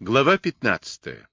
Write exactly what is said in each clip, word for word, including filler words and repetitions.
Глава пятнадцатая.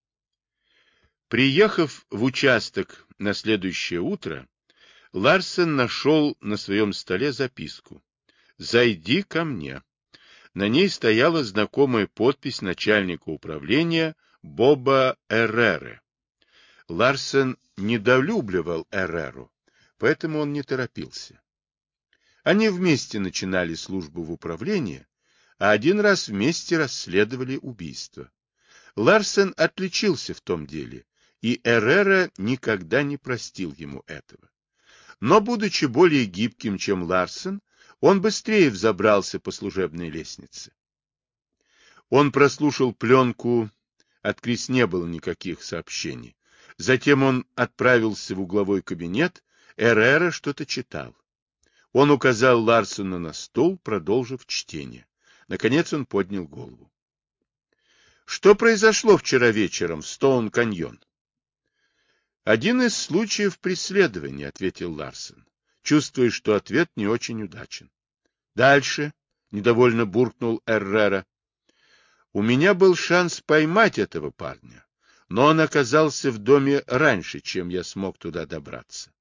Приехав в участок на следующее утро, Ларсен нашел на своем столе записку: «Зайди ко мне». На ней стояла знакомая подпись начальника управления Боба Эрреры. Ларсен недолюбливал Эрреру, поэтому он не торопился. Они вместе начинали службу в управлении, а один раз вместе расследовали убийство. Ларсен отличился в том деле, и Эррера никогда не простил ему этого. Но, будучи более гибким, чем Ларсен, он быстрее взобрался по служебной лестнице. Он прослушал пленку, от Крис не было никаких сообщений. Затем он отправился в угловой кабинет, Эррера что-то читал. Он указал Ларсену на стул, продолжив чтение. Наконец он поднял голову. Что произошло вчера вечером в Стоун-каньон? Один из случаев преследования, ответил Ларсен, чувствуя, что ответ не очень удачен. Дальше, недовольно буркнул Эррера. У меня был шанс поймать этого парня, но он оказался в доме раньше, чем я смог туда добраться.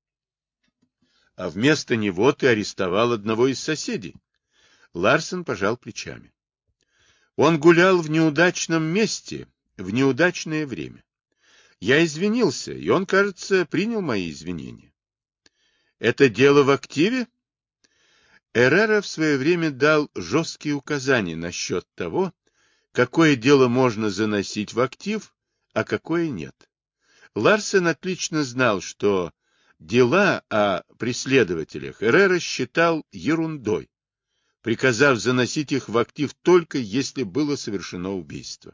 А вместо него ты арестовал одного из соседей. Ларсен пожал плечами. Он гулял в неудачном месте, в неудачное время. Я извинился, и он, кажется, принял мои извинения. Это дело в активе? Эррера в свое время дал жесткие указания насчет того, какое дело можно заносить в актив, а какое нет. Ларсен отлично знал, что дела о преследователях Эррера считал ерундой, приказав заносить их в актив только если было совершено убийство.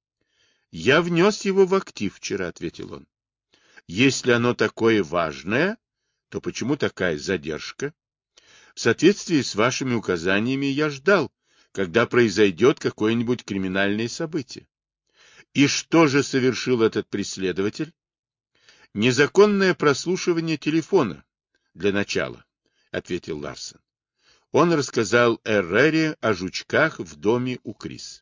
«Я внес его в актив вчера», — ответил он. «Если оно такое важное, то почему такая задержка? В соответствии с вашими указаниями я ждал, когда произойдет какое-нибудь криминальное событие. И что же совершил этот преследователь? Незаконное прослушивание телефона, для начала», — ответил Ларсен. Он рассказал Эррере о жучках в доме у Крис.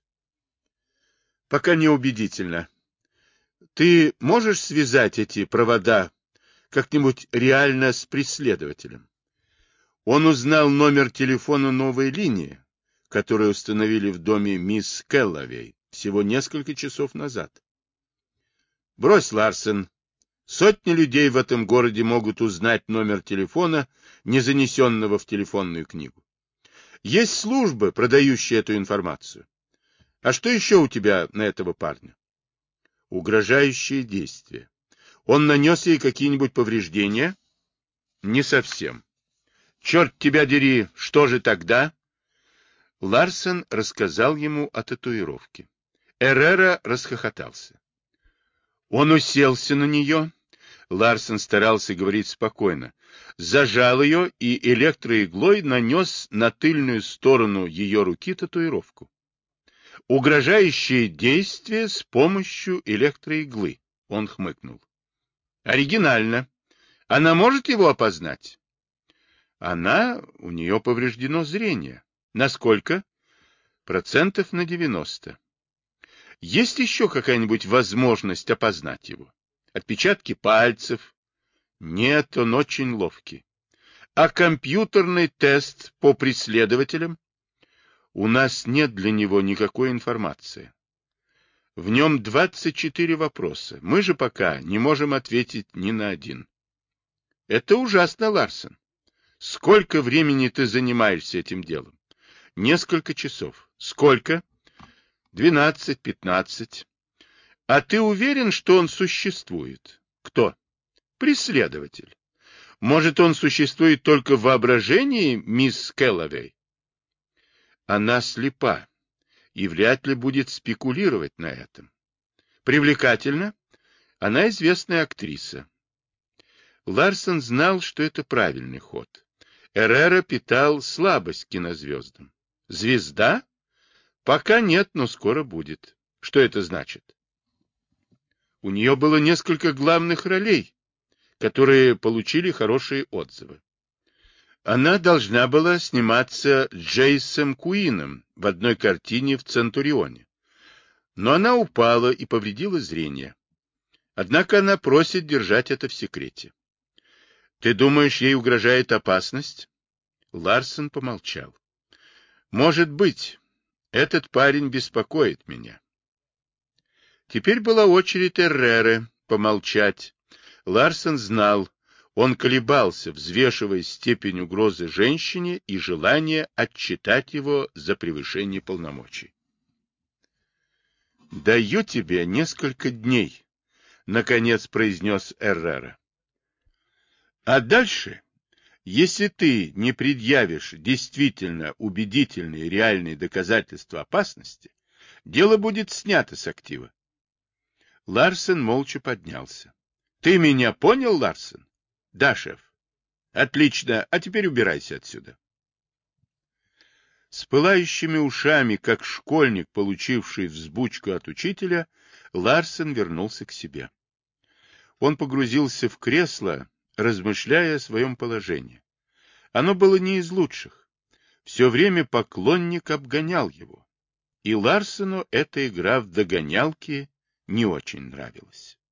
Пока не убедительно. Ты можешь связать эти провода как-нибудь реально с преследователем? Он узнал номер телефона новой линии, которую установили в доме мисс Келловей всего несколько часов назад. Брось, Ларсен. Сотни людей в этом городе могут узнать номер телефона, не занесенного в телефонную книгу. Есть службы, продающие эту информацию. А что еще у тебя на этого парня? Угрожающие действия. Он нанес ей какие-нибудь повреждения? Не совсем. Черт тебя дери, что же тогда? Ларсен рассказал ему о татуировке. Эррера расхохотался. Он уселся на нее. Ларсен старался говорить спокойно. Зажал ее и электроиглой нанес на тыльную сторону ее руки татуировку. Угрожающее действие с помощью электроиглы. Он хмыкнул. Оригинально. Она может его опознать? Она, у нее повреждено зрение. Насколько? Процентов на девяносто. Есть еще какая-нибудь возможность опознать его? Отпечатки пальцев? Нет, он очень ловкий. А компьютерный тест по преследователям? У нас нет для него никакой информации. В нем двадцать четыре вопроса. Мы же пока не можем ответить ни на один. Это ужасно, Ларсен. Сколько времени ты занимаешься этим делом? Несколько часов. Сколько? Двенадцать, пятнадцать. А ты уверен, что он существует? Кто? Преследователь. Может, он существует только в воображении, мисс Келловей? Она слепа и вряд ли будет спекулировать на этом. Привлекательна? Она известная актриса. Ларсен знал, что это правильный ход. Эррера питал слабость к кинозвездам. Звезда? Пока нет, но скоро будет. Что это значит? У нее было несколько главных ролей, которые получили хорошие отзывы. Она должна была сниматься Джейсом Куином в одной картине в Центурионе. но она упала и повредила зрение. Однако она просит держать это в секрете. Ты думаешь, ей угрожает опасность? Ларсен помолчал. Может быть, этот парень беспокоит меня. Теперь была очередь Эрреры помолчать. Ларсен знал, он колебался, взвешивая степень угрозы женщине и желание отчитать его за превышение полномочий. «Даю тебе несколько дней», — наконец произнес Эррера. «А дальше, если ты не предъявишь действительно убедительные реальные доказательства опасности, дело будет снято с актива». Ларсен молча поднялся. «Ты меня понял, Ларсен?» «Да, шеф». «Отлично, а теперь убирайся отсюда». С пылающими ушами, как школьник, получивший взбучку от учителя, Ларсен вернулся к себе. Он погрузился в кресло, размышляя о своем положении. Оно было не из лучших. Все время поклонник обгонял его. И Ларсену эта игра в догонялки не очень нравилась.